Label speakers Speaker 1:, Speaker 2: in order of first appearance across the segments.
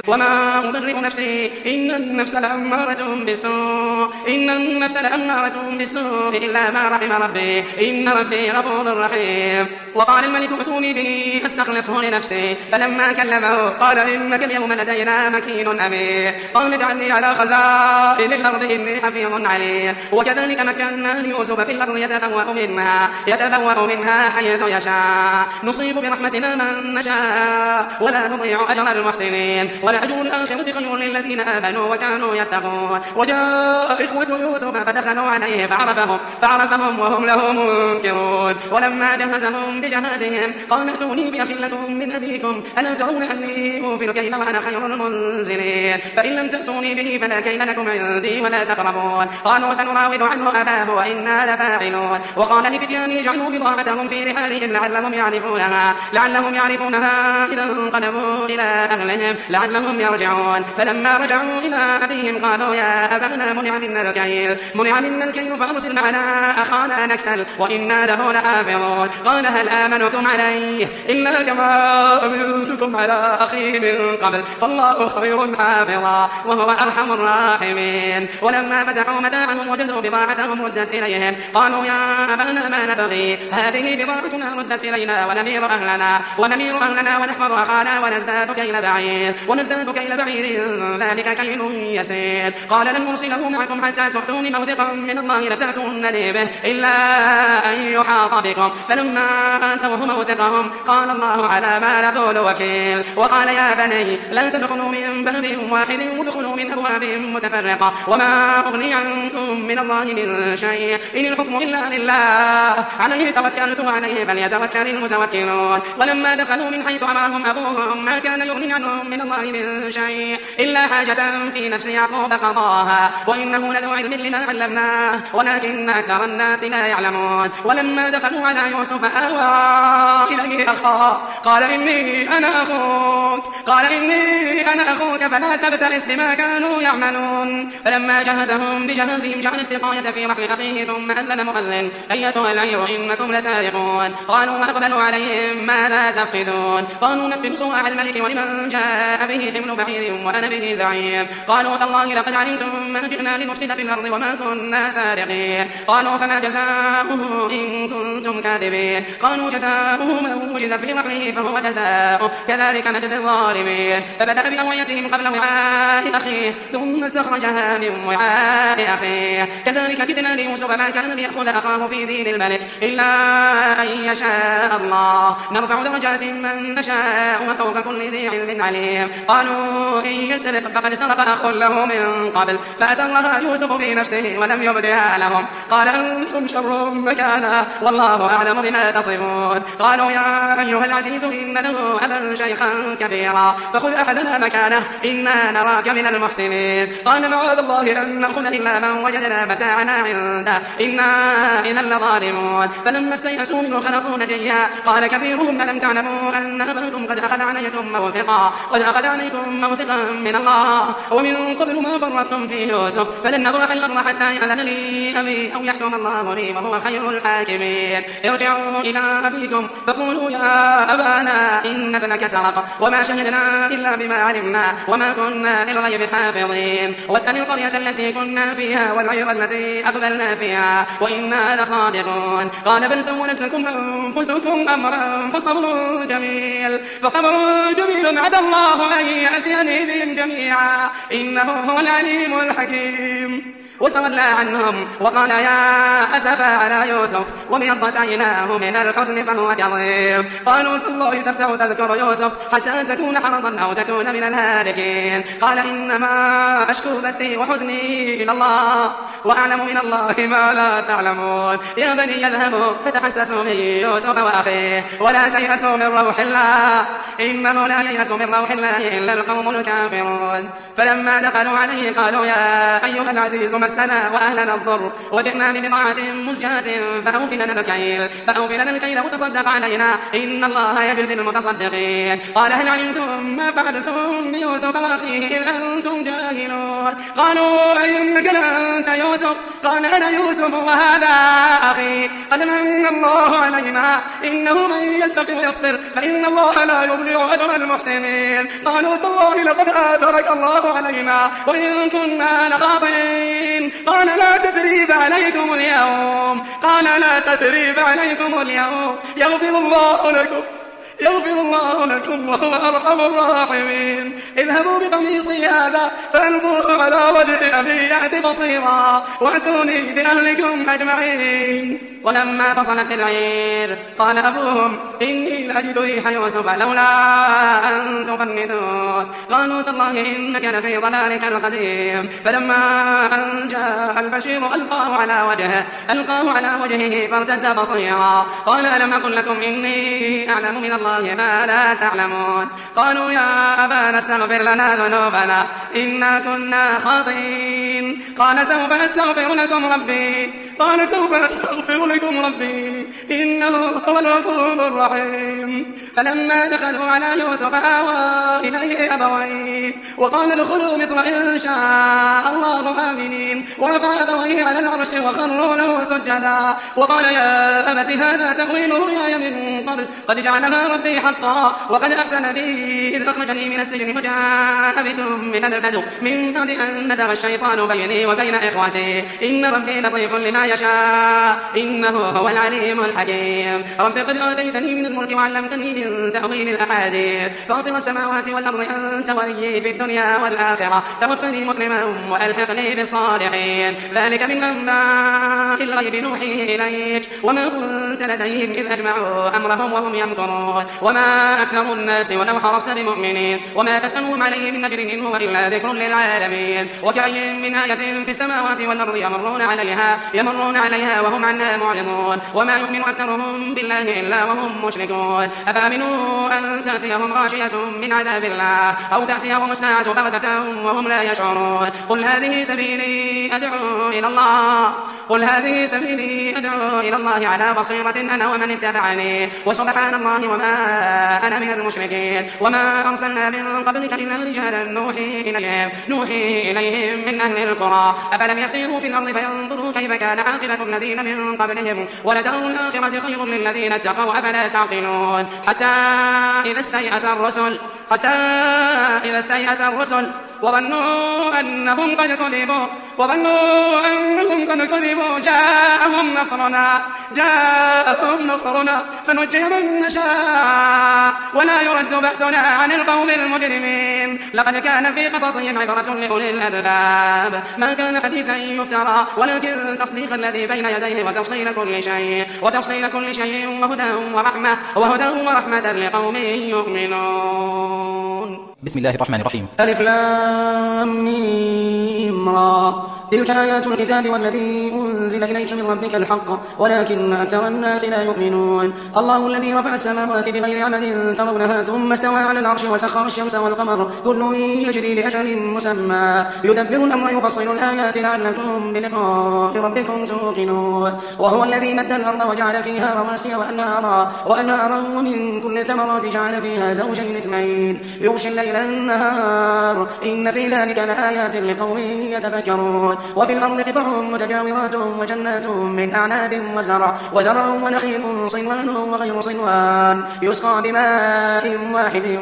Speaker 1: وما أبرئ نفسي إن النفس لأمارة بالسوء إلا ما رحم ربي إن ربي غفور رحيم. وقال الملك ائتوني به أستخلصه لنفسي فلما كلمه قال إنك اليوم لدينا مكين أمين. قال اجعلني على خزائن الأرض إني حفيظ عليم. وكذلك مكنا ليوسف في الأرض يتبوأ منها حيث يشاء نصيب برحمتنا من نشاء ولا نضيع أجر المحسنين ولأجر الآخرة خير للذين آمنوا وكانوا يتقون. وجاء إخوة يوسف فدخلوا عليه فعرفهم وهم له منكرون. ولما جهزهم بجهازهم قال ائتوني بأخ لكم من أبيكم ألا ترون أني أوفي الكيل وأنا خير المنزلين فإن لم تأتوني به فلا كيل لكم عندي ولا تقربون. قالوا سنراود عنه أباه وإنا لفاعلون. وقال لفتيانه اجعلوا بضاعتهم في رحالهم لعلهم يعرفونها إذا انقلبوا إلى أهلهم لعلهم يرجعون. فلما رجعوا إلى أبيهم قالوا يا أبانا منع منا الكيل فأرسل معنا أخانا نكتل وإنا له لحافظون. قال هل آمنكم عليه إلا كما أمنتكم على أخيه من قبل فالله خير حافظا وهو أرحم الراحمين. ولما فتحوا متاعهم وجدوا بضاعتهم ردت إليهم قالوا يا أبانا ما نبغي هذه بضاعتنا ردت إلينا ونمير أهلنا ونحفظ أخانا ونزداد كيل بعير ذلك كيل يسير. قال لن أرسله معكم حتى تؤتوني موثقا من الله لتأتونني به إلا أن يحاط بكم فلما آتوه موثقهم قال الله على ما نقول وكيل. وقال يا بني لا تدخلوا من باب واحد وادخلوا من أبواب متفرقة وما أغني عنكم من الله من شيء إن الحكم إلا لله عليه توكلت وعليه فليتوكل المتوكلون. ولما دخلوا من حيث أمرهم أبوهم ما كان يغني عنهم من الله من شيء إلا حاجة في نفس يعقوب قضاها وإنه لذو علم لما علمناه ولكن أكثر الناس لا يعلمون. ولما دخلوا على يوسف آوى إليه أخاه قال إني أنا أخوك فلا تبتئس بما كانوا يعملون. فلما جهزهم بجهازهم جعل السقاية في رحل أخيه ثم أذن مؤذن أيتها العير إنكم لسارقون. قالوا وأقبلوا عليهم ماذا تفقدون قالوا نفقد صواع الملك ولمن جاء به حمل بعير وأنا به زعيم. قالوا تالله لقد علمتم ما جئنا لنفسد في الأرض وما كنا سارقين. قالوا فما جزاؤه إن كنتم كاذبين. قالوا جزاؤه من وجد في رحله فهو جزاؤه كذلك نجزي الظالمين. فبدأ بأوعيتهم قبل وعاء أخيه ثم استخرجها من وعاء أخيه كذلك كدنا ليوسف ما كان ليأخذ أخاه في دين الملك إلا أن يشاء الله نرفع درجات من نشاء وفوق كل ذي علم عليم. قالوا إن يسرق فقد سرق أخ له من قبل فأسرها يوسف في نفسه ولم يبدها لهم قال أنتم شر مكانا والله أعلم بما تصفون. قالوا يا أيها العزيز إن له أبا شيخا كبيرا فخذ أحدنا مكانه إنا نراك من المحسنين. قال معاذ الله أن نأخذ إلا من وجدنا متاعنا عنده إنا إذا لظالمون. فلما استيئسوا منه خلصوا نجيا قال كبيرهم ألم تعلموا أن أباكم قد أخذ عليكم موثقا من الله ومن قبل ما فرطتم في يوسف فلن نبرح الأرض حتى يأذن لي أبي أو يحكم الله لي وهو خير الحاكمين. ارجعوا إلى أبيكم فقولوا يا أبانا إن ابنك سرق وما شهدنا إلا بما علمنا وما كنا للغيب حافظين. واسأل القرية التي كنا فيها والعير التي أقبلنا فيها وإنا لصادقون. قال بل سولت لكم أنفسكم أمرا فصبر جميل عسى الله أن يأتيني بهم جميعا إنه هو العليم الحكيم. وتولى عنهم وقال يا أسفا على يوسف وابيضت عيناه من الحزن فهو كظيم. قالوا تالله تفتح تذكر يوسف حتى تكون حرضا أو تكون من الهالكين. قال إنما أشكو بثي وحزني إلى الله وأعلم من الله ما لا تعلمون. يا بني يذهبوا فتحسسوا من يوسف وأخيه ولا تيأسوا من روح الله إنه لا ييأس من روح الله إلا القوم الكافرون. فلما دخلوا عليه قالوا يا أيها العزيز مسنا وأهلنا الضر وجئنا ببضاعة مزجاة فأوف لنا الكيل وتصدق علينا إن الله يجزي المتصدقين. قال هل علمتم ما فعلتم بيوسف وأخيه إذ أنتم جاهلون. قالوا أئنك لأنت يوسف قال أنا يوسف وهذا أخي قد من الله علينا إنه من يتق ويصبر فإن الله لا يضيع أجر المحسنين. قالوا تالله لقد آثرك الله علينا وإن كنا لخاطئين. قال لا تثريب عليكم اليوم يغفر الله لكم وهو أرحم الراحمين. اذهبوا بقميصي هذا فألقوه على وجه أبي يأت بصيرا وأتوني بأهلكم أجمعين. ولما فصلت العير قال أبوهم إني لأجد ريح يوسف لولا أن تفندون. قالوا تالله إنك لفي ضلالك القديم. فلما أن جاء البشير ألقاه على وجهه فارتد بصيرا قال ألم أقل لكم إني أعلم من الله ما لا تعلمون. قالوا يا أبانا استغفر لنا ذنوبنا إنا كنا خاطئين. قال سوف أستغفر لكم ربي إنه هو الغفور الرحيم. فلما دخلوا على يوسف آوى إليه أبويه وقال ادخلوا مصر إن شاء الله آمنين. ورفع أبويه على العرش وخروا له سجدا وقال يا أبت هذا تأويل رؤياي من قبل قد جعلها ربي حقا وقد أحسن بي إذ أخرجني من السجن وجاء بكم من البدو من بعد أن نزغ الشيطان بيني وبين إخوتي إن ربي لطيف لما يشاء إنه هو العليم الحكيم. رب قد آتيتني من الملك وعلمتني من تأويل الأحاديث فاطر السماوات والأرض أنت وليي في الدنيا والآخرة توفني مسلما وألحقني بالصالحين. ذلك من أنباء الغيب نوحيه إليك وما كنت لديهم إذ أجمعوا أمرهم وهم يمكرون. وما أكثر الناس ولو حرصت بمؤمنين وما تسألهم عليه من أجر إن هو إلا ذكر للعالمين. وكأي من آية في السماوات والأرض يمرون عليها وهم عنها معرضون. وما يؤمن أكثرهم بالله إلا وهم مشركون. أفأمنوا أن تأتيهم غاشية من عذاب الله أو تأتيهم الساعة بغتة وهم لا يشعرون. قل هذه سبيلي أدعو إلى الله على بصيرة أنا ومن اتبعني وسبحان الله وما أنا من المشركين. وما أرسلنا من قبلك إلا رجالا نوحي إليهم من أهل القرى. أفلم يسيروا في الأرض فينظروا كيف كان عاقبة الذين من قبلهم ولدار الآخرة خير للذين اتقوا أفلا تعقلون. حتى إذا استيأس الرسل وظنوا أنهم قد كذبوا جاءهم نصرنا فنجي من نشاء ولا يرد بأسنا عن القوم المجرمين. لقد كان في قصصهم عبرة لأولي الألباب ما كان حديثا يفترى ولكن تصديق الذي بين يديه وتفصيل كل شيء وهدى ورحمة لقوم يؤمنون.
Speaker 2: بسم الله الرحمن الرحيم.
Speaker 1: ألف لام ميم را تلك آيات الكتاب والذي أنزل إليك من ربك الحق ولكن أكثر الناس لا يؤمنون. الله الذي رفع السماوات بغير عمد ترونها ثم استوى على العرش وسخر الشمس والقمر كل يجري لأجل مسمى يدبر الأمر يفصل الآيات لعلكم بلقاء ربكم توقنون. وهو الذي مد الأرض وجعل فيها رواسي وأنهارا ومن كل ثمرات جعل فيها زوجين اثنين يغشي الليل النهار إن في ذلك لآيات لقوم يتفكرون. وفي الأرض قطع متجاورات وجنات من أعناب وزرع ونخيل صنوان وغير صنوان يسقى بماء واحد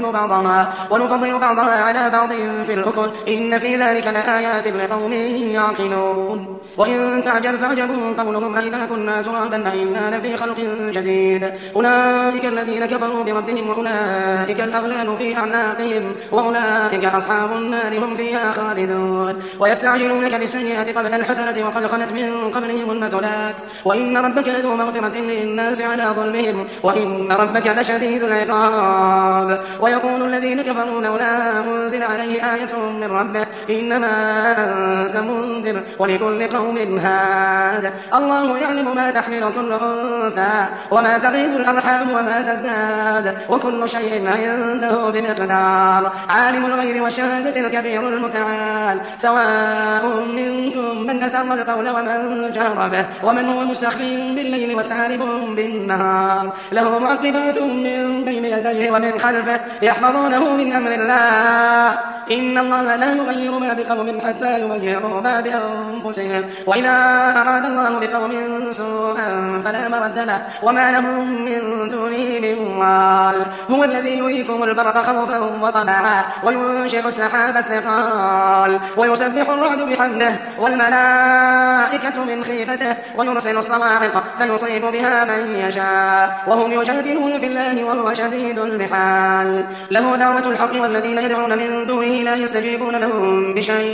Speaker 1: ونفضل بعضها على بعض في الأكل إن في ذلك لآيات لقوم يعقلون. وإن تعجب فعجب قولهم أئذا كنا ترابا أئنا لفي خلق جديد أولئك الذين كفروا بربهم وأولئك الأغلال في أعناقهم وأولئك أصحاب النار هم فيها خالدون. ويستعجلونك بالسيئة قبل الحسنة وقد خلت من قبلهم المثلات وإن ربك لذو مغفرة للناس على ظلمهم وإن ربك لشديد العقاب. ويقول الذين كفروا لولا أنزل عليه آية من ربه إنما أنت منذر ولكل قوم هاد. الله يعلم ما تحمل كل أنثى وما تغيض الأرحام وما تزداد وكل شيء عنده بمقدار. عالم الغيب والشهادة الكبير المتعال سواء منكم من أسر القول ومن جهر به ومن هو مستخف بالليل وسارب بالنهار له معقبات من بين يديه ومن خلفه يحفظونه من أمر الله إن الله لا يغير ما بقوم حتى يغيروا ما بأنفسهم وإذا أراد الله بقوم سوءا فلا مرد له وما لهم من دونه من وال هو الذي يريكم البرق خوفا وطمعا وينشر السحاب الثقال ويسبح الرعد بحمده والملائكة من خيفته ويرسل الصواعق فيصيب بها من يشاء وهم يجادلون في الله وهو شديد المحال له دعوة الحق والذين يدعون من دونه لا يستجيبون لهم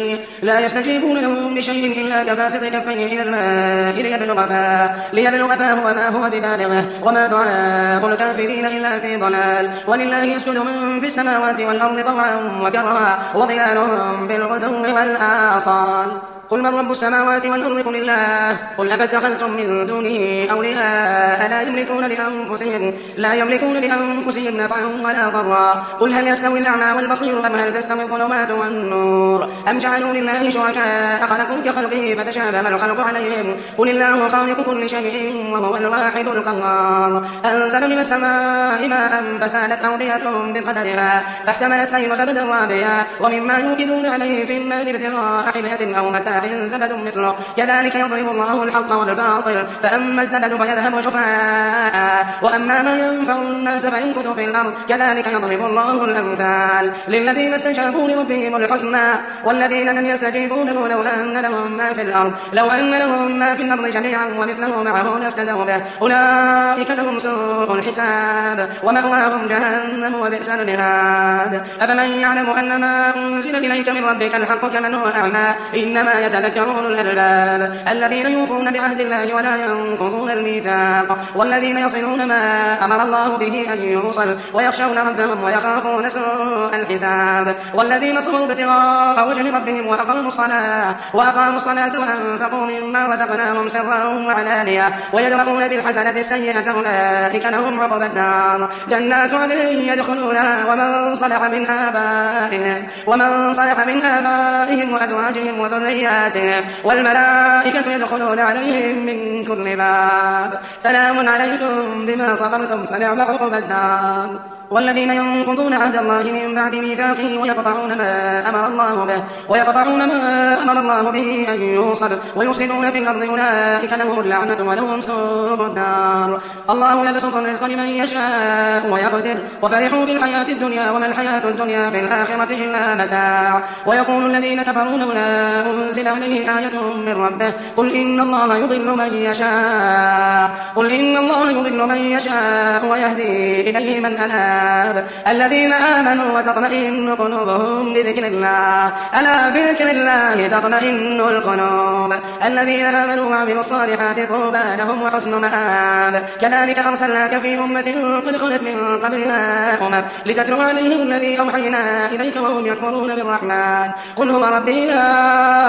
Speaker 1: بشيء إلا كباسط كفيه إلى الماء ليبلغ فاه وما هو ببالغه وما دعاء الكافرين إلا في ضلال ولله يسجد من في السماوات والأرض طوعا وكرها وظلالهم بالغدو والآصال قل من رب السماوات والأرض قل الله قل أفاتخذتم من دونه أولياء لا يملكون لأنفسهم نفعا ولا ضرا قل هل يستوي الأعمى والبصير أم هل تستوي الظلمات والنور أم جعلوا لله شركاء خلقوا كخلقه فتشابه الخلق عليهم قل الله خالق كل شيء وهو الواحد القهار أنزل من السماء ماء فسالت أودية بقدرها فاحتمل السيل زبدا رابيا ومما يوقدون عليه في النار ابتغاء حلية أو متاع زبد مثله كذلك يضرب الله الحق والباطل فأما الزبد فيذهب جفاء وأما ما ينفع الناس فيمكث في الأرض كذلك يضرب الله الأمثال للذين استجابوا لربهم الحسنى والذين لم يستجيبوا له لو أن لهم ما في الأرض جميعا ومثله معه لافتدوا به أولئك لهم سوء الحساب ومأواهم جهنم وبئس المهاد أفمن يعلم أن ما أنزل إليك من ربك الحق كمن هو أعمى إنما يتذكر أولو الألباب الذين يوفون بعهد الله ولا ينقضون الميثاق والذين يصلون ما أمر الله به أن يوصل ويخشون ربهم ويخافون سوء الحساب والذين صبروا ابتغاء وجه ربهم وأقاموا الصلاة وأنفقوا مما رزقناهم سرا وعلانية ويدرؤون بالحسنة السيئة أولئك لهم عقبى الدار جنات عدن يدخلونها ومن صلح من آبائهم وأزواجهم وذرياتهم والملائكة يدخلون عليهم من كل باب سلام عليكم بما صبرتم فنعم عقبى الدار والذين ينقضون عهد الله من بعد ميثاقه ويقطعون ما أمر الله به أن يوصل ويفسدون في الأرض أولئك لهم اللعنة ولهم سوء الدار الله يبسط الرزق لمن يشاء ويقدر وفرحوا بالحياة الدنيا وما الحياة الدنيا في الآخرة إلا متاع ويقول الذين كفروا لولا أنزل عليه آية من ربه قل إن الله يضل من يشاء ويهدي إليه من أناب الذين آمنوا وتطمئن قلوبهم بذكر الله ألا بذكر الله تطمئن القلوب الذين آمنوا وعملوا الصالحات طوبى لهم وحسن مآب كذلك أرسلناك في أمة قد خلت من قبلها لتتلو عليهم الذي أوحينا إليك وهم يكفرون بالرحمن قل هو ربي لا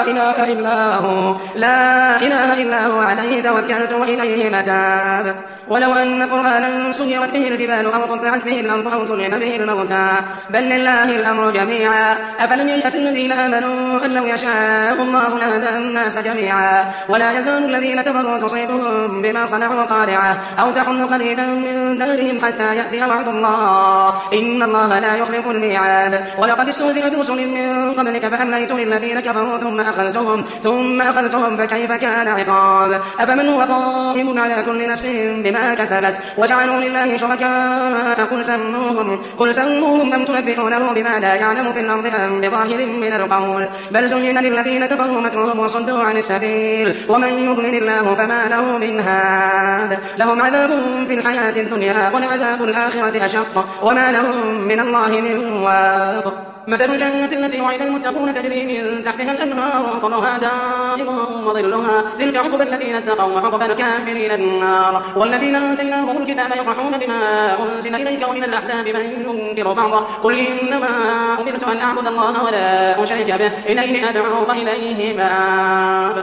Speaker 1: إله إلا هو عليه توكلت وإليه متاب ولو أن قرآنا سيرت به الجبال أو قطعت به الأرض أو كلم به الموتى بل لله الأمر جميعا أفلم ييأس الذين آمنوا أن لو يشاء الله لهدى الناس جميعا ولا يزال الذين كفروا تصيبهم بما صنعوا قارعة أو تحل قريبا من دارهم حتى يأتي وعد الله إن الله لا يخلف الميعاد ولقد استهزئ برسل من قبلك فأمليت للذين كفروا ثم أخذتهم فكيف كان عقاب أفمن هو قائم على كل نفس بما كسبت وجعلوا لله شركاء قل سموهم أم تنبئونه بما لا يعلم في الأرض أم بظاهر من القول بل زين للذين كفروا مكرهم وصدوا عن السبيل ومن يضلل الله فما له من هاد لهم عذاب في الحياة الدنيا ولعذاب الآخرة أشق وما لهم من الله من واق مثل الجنة التي وعد المتقون تجري من تحتها الأنهار طلعها دائم وظلها تلك عقبى الذين اتقوا وعقبى الكافرين النار والذين آتيناهم الكتاب يفرحون بما أنزل إليك ومن الأحزاب من ينكر بعضه قل إنما أمرت أن أعبد الله ولا أشرك به إليه أدعو وإليه مآب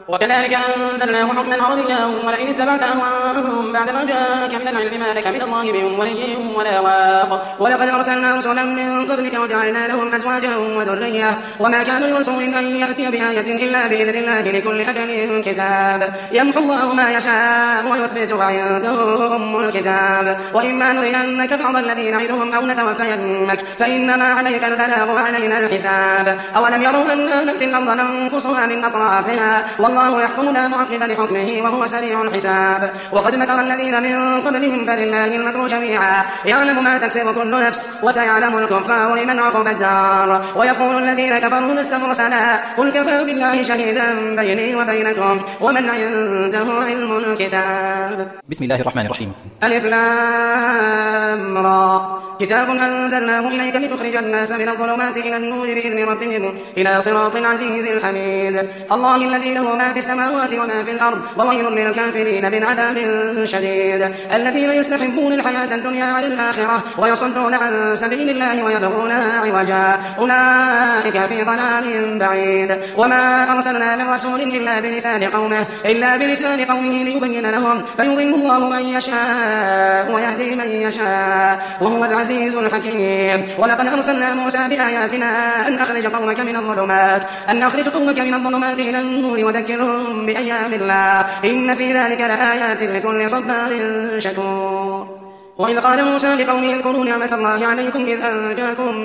Speaker 1: وكذلك أنزلناه حكما عربيا ولئن اتبعت أهواءهم بعد ما جاءك من العلم ما لك من الله من ولي ولا واق. ولقد أرسلنا رسلا من قبلك وجعلنا لهم أزواجا وذرية وما كان لرسول أن يأتي بآية إلا بإذن الله لكل أجل كتاب. يمحو الله ما يشاء ويثبت وعنده أم الكتاب. وإما نرينك بعض الذي نعدهم أو نتوفينك فإنما عليك البلاغ وعلينا الحساب. أولم يروا أنا نأتي الأرض ننقصها من أطرافها والله يحكم لا معقب لحكمه وهو سريع الحساب. وقد مكر الذين من قبلهم فلله المكر جميعا يعلم ما تكسب كل نفس وسيعلم الكفار لمن عقب الدار. ويقول الذين كفروا لست مرسلا قل كفى بالله شهيدا بيني وبينكم ومن عنده علم الكتاب.
Speaker 2: بسم الله الرحمن الرحيم.
Speaker 1: ألف لام را كتاب أنزلناه إليك لتخرج الناس من الظلمات إلى النور بإذن ربهم إلى صراط العزيز الحميد. الله الذي له ما في السماوات وما في الأرض وويل للكافرين من عذاب شديد. الذين يستحبون الحياة الدنيا على الآخرة ويصدون عن سبيل الله ويبغونها عوجا أولئك في ضلال بعيد. وما أرسلنا من رسول إلا بلسان قومه ليبين لهم فيضل الله من يشاء ويهدي من يشاء وهو العزيز الحكيم. ولقد أرسلنا موسى بآياتنا أن أخرج قومك من الظلمات إلى النور وذكرهم بأيام الله إن في ذلك لآيات لكل صبار شكور. وإذ قال موسى لقومه اذكروا نعمة الله عليكم إذ أنجاكم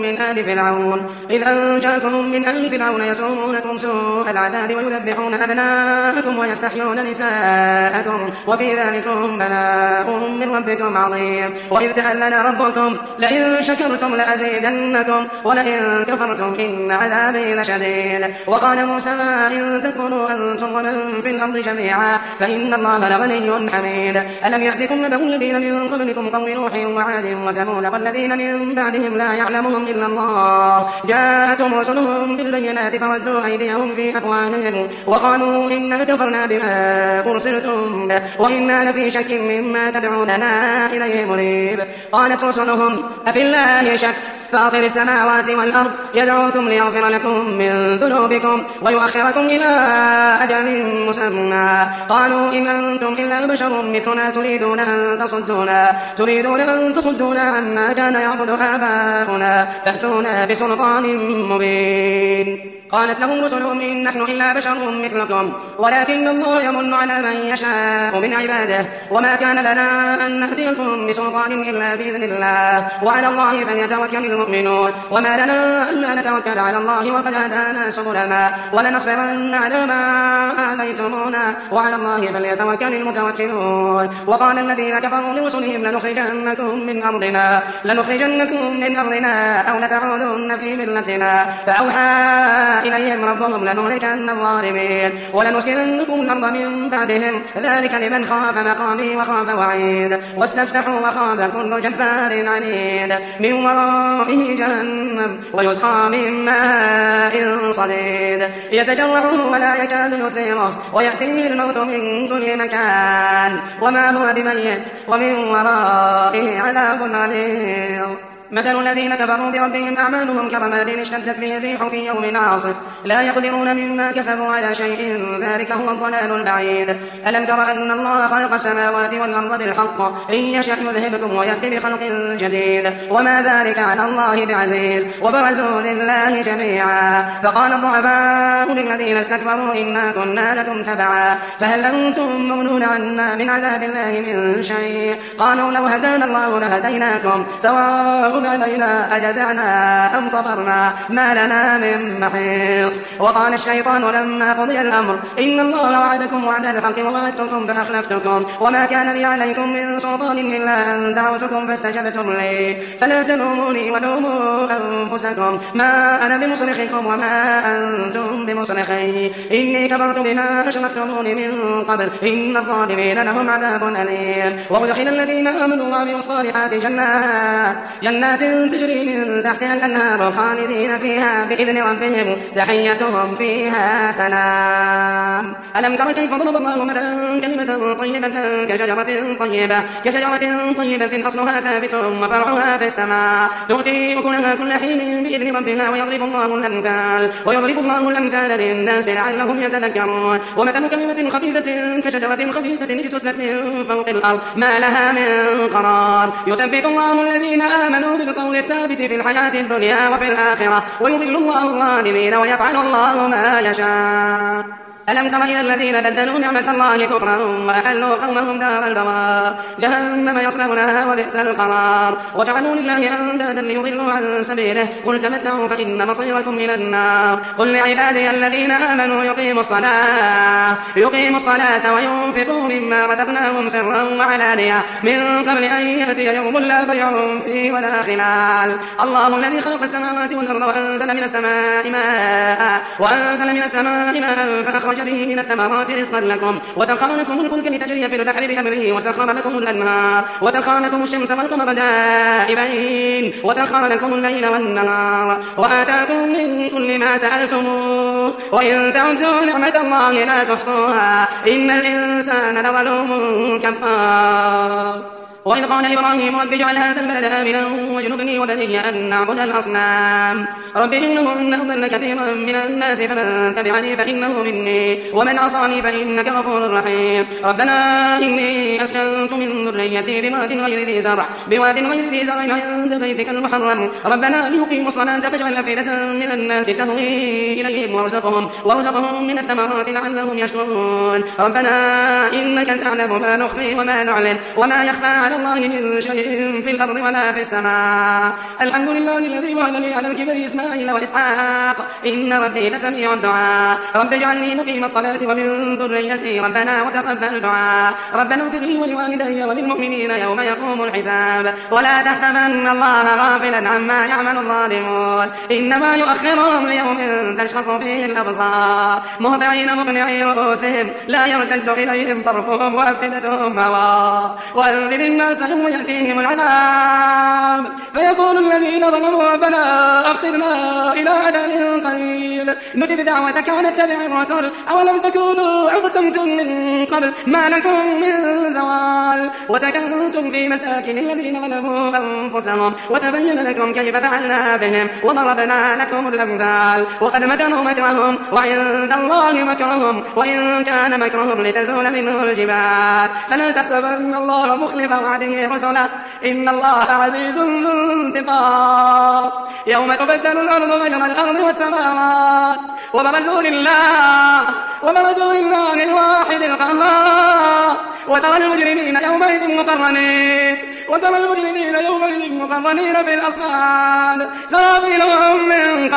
Speaker 1: من آل فرعون يسومونكم سوء العذاب ويذبحون أبناءكم ويستحيون نساءكم وفي ذلكم بلاء من ربكم عظيم. وإذ تأذن ربكم لئن شكرتم لأزيدنكم ولئن كفرتم إن عذابي لشديد. وقال موسى إن تكفروا أنتم ومن في الأرض جميعا فإن الله لغني حميد. ألم يأتكم نبأ الذين من قبلكم قوم نوح وعاد وثمود والذين من بعدهم لا يعلمهم إلا الله جاءتهم رسلهم بالبينات فردوا أيديهم في أفواههم وقالوا إنا كفرنا بما أرسلتم به وإنا لفي شك مما تدعوننا إليه مريب. قالت رسلهم أفي الله شك فاطر السماوات والأرض يدعوكم ليغفر لكم من ذنوبكم ويؤخركم إلى أجل مسمى قالوا إن أنتم إلا بشر مثلنا تريدون أن تصدونا عما كان يعبد آباؤنا فأتونا بسلطان مبين. قالت لهم رسلهم إن نحن إلا بشر مثلكم ولكن الله يمن على من يشاء من عباده وما كان لنا أن نهديكم بسلطان إلا بإذن الله وعلى الله فليتوكل المؤمنون. وما لنا ألا نتوكل على الله وقد هدانا سبلنا ولنصبرن على ما آذيتمونا وعلى الله فليتوكل المتوكلون. وقال الذين كفروا لرسلهم لنخرجنكم من أرضنا أو لتعودن في ملتنا فأوحى إليهم ربهم لنهلكن الظالمين ولنسكننكم الأرض من بعدهم ذلك لمن خاف مقامي وخاف وعيد. واستفتحوا وخاب كل جبار عنيد من ورائه جهنم ويسقى من ماء صديد يتجرعه ولا يكاد يسيره ويأتيه الموت من كل مكان وما هو بميت ومن ورائه عذاب غليظ. مثل الذين كفروا بربهم أعمالهم كرماد اشتدت به الريح في يوم عاصف لا يقدرون مما كسبوا على شيء ذلك هو الضلال البعيد. ألم تر أن الله خلق السماوات والأرض بالحق إن يشأ يذهبكم ويأتي بخلق جديد وما ذلك على الله بعزيز. وبرزوا لله جميعا فقال الضعفاء للذين استكبروا إنا كنا لكم تبعا فهل أنتم مغنون عنا من عذاب الله من شيء قالوا لو هدانا الله لهديناكم سواء علينا أجزعنا أم صبرنا ما لنا من محيص. وقال الشيطان لما قضي الأمر إن الله وعدكم وعد الحق ووعدتكم فأخلفتكم وما كان لي عليكم من سلطان إلا أن دعوتكم فاستجبتم لي فلا تلوموني ولوموا أنفسكم ما أنا بمصرخكم وما أنتم بمصرخي إني كفرت بما أشركتموني من قبل إن الظالمين لهم عذاب أليم. وأدخل الذين آمنوا وعملوا الصالحات جنات جنات تجري من تحتها الأنهار خالدين فيها بإذن ربهم تحيتهم فيها سلام. ألم تر كيف ضرب الله مثلا كلمة طيبة كشجرة طيبة أصلها ثابت وفرعها في السماء تؤتي أكلها كل حين بإذن ربها ويضرب الله الأمثال للناس لعلهم يتذكرون. ومثل كلمة خبيثة كشجرة خبيثة اجتثت من فوق الأرض ما لها من قرار يثبت الله الذين آمنوا بالقول الثابت في الحياة الدنيا وفي الآخرة ويضل الله الظالمين ويفعل الله ما يشاء. ألم تر إلى الذين بدلوا نعمة الله كفرا وأحلوا قومهم دار البوار جهنم يصلونها وبئس القرار وجعلوا لله أندادا ليضلوا عن سبيله قل تمتعوا فإن مصيركم إلى النار. قل لعبادي الذين آمنوا يقيموا الصلاة وينفقوا مما رزقناهم سرا وعلانية من قبل أن يأتي يوم لا بيع فيه ولا خلال. الله الذي خلق السماوات والأرض وأنزل من السماء ماء فأخرج به من الثمرات رزقا لكم وسخر لكم الفلك لتجري في البحر بأمره وسخر لكم الأنهار وسخر لكم الشمس والقمر دائبين وسخر لكم الليل والنهار وآتاكم من كل ما سألتموه وإن تعدوا نعمة الله لا تحصوها إن الإنسان لظلوم كفار. وإذ قال إبراهيم رب اجعل هذا البلد آمنا واجنبني وبني أن نعبد الأصنام رب إنهن أضل كثيرا من الناس فمن تبعني فإنه مني ومن عصاني فإنك غفور رحيم. ربنا إني أسكنت من ذريتي بواد غير ذي زرع عند بيتك المحرم ربنا ليقيموا الصلاة فاجعل أفئدة من الناس تهوي إليهم وارزقهم من الثمرات لعلهم يشكرون. ربنا إنك تعلم ما نخفي وما نعلن وما يخفى على الله من شيء في الأرض ولا في السماء. الحمد لله الذي وهب لي على الكبر إسماعيل وإسحاق إن ربي لسميع الدعاء. رب اجعلني مقيم الصلاة ومن ذريتي ربنا وتقبل دعاء. ربنا اغفر لي ولوالدي وللمؤمنين يوم يقوم الحساب. ولا تحسبن الله غافلا عما يعمل الظالمون إنما يؤخرهم ليوم تشخص فيه الأبصار مهطعين مقنعي رؤوسهم لا يرتد إليهم طرفهم وأفئدتهم هواء. وأنذر الناس يوم يأتيهم العذاب فيقول الذين ظلموا ربنا أخرنا إلى أجل قريب نجب دعوتك ونتبع الرسل أولم تكونوا أقسمتم من قبل ما لكم من زوال وسكنتم في مساكن الذين ظلموا أنفسهم وتبين لكم كيف فعلنا بهم وضربنا لكم الأمثال وقد مكروا مكرهم وعند الله مكرهم وإن كان مكرهم لتزول منه الجبال فلا تحسبن الله مخلف وعده رسله إن الله عزيز ذو انتقام. يوم تبدل الأرض غير الأرض والسماوات وبرزوا لله الواحد القهار وترى المجرمين يومئذ مقرنين في الأصفاد سرابيلهم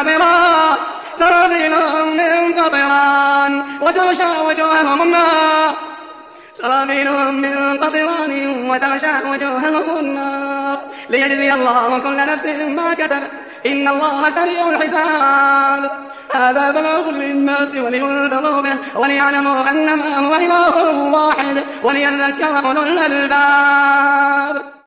Speaker 1: من قطران وتغشى وجوههم النار وتغشى وجوههم النار ليجزي الله كل نفس ما كسبت إن الله سريع الحساب. هذا بلاغ للناس ولينذروا به وليعلموا أنما هو إله واحد وليذكر أولو الألباب.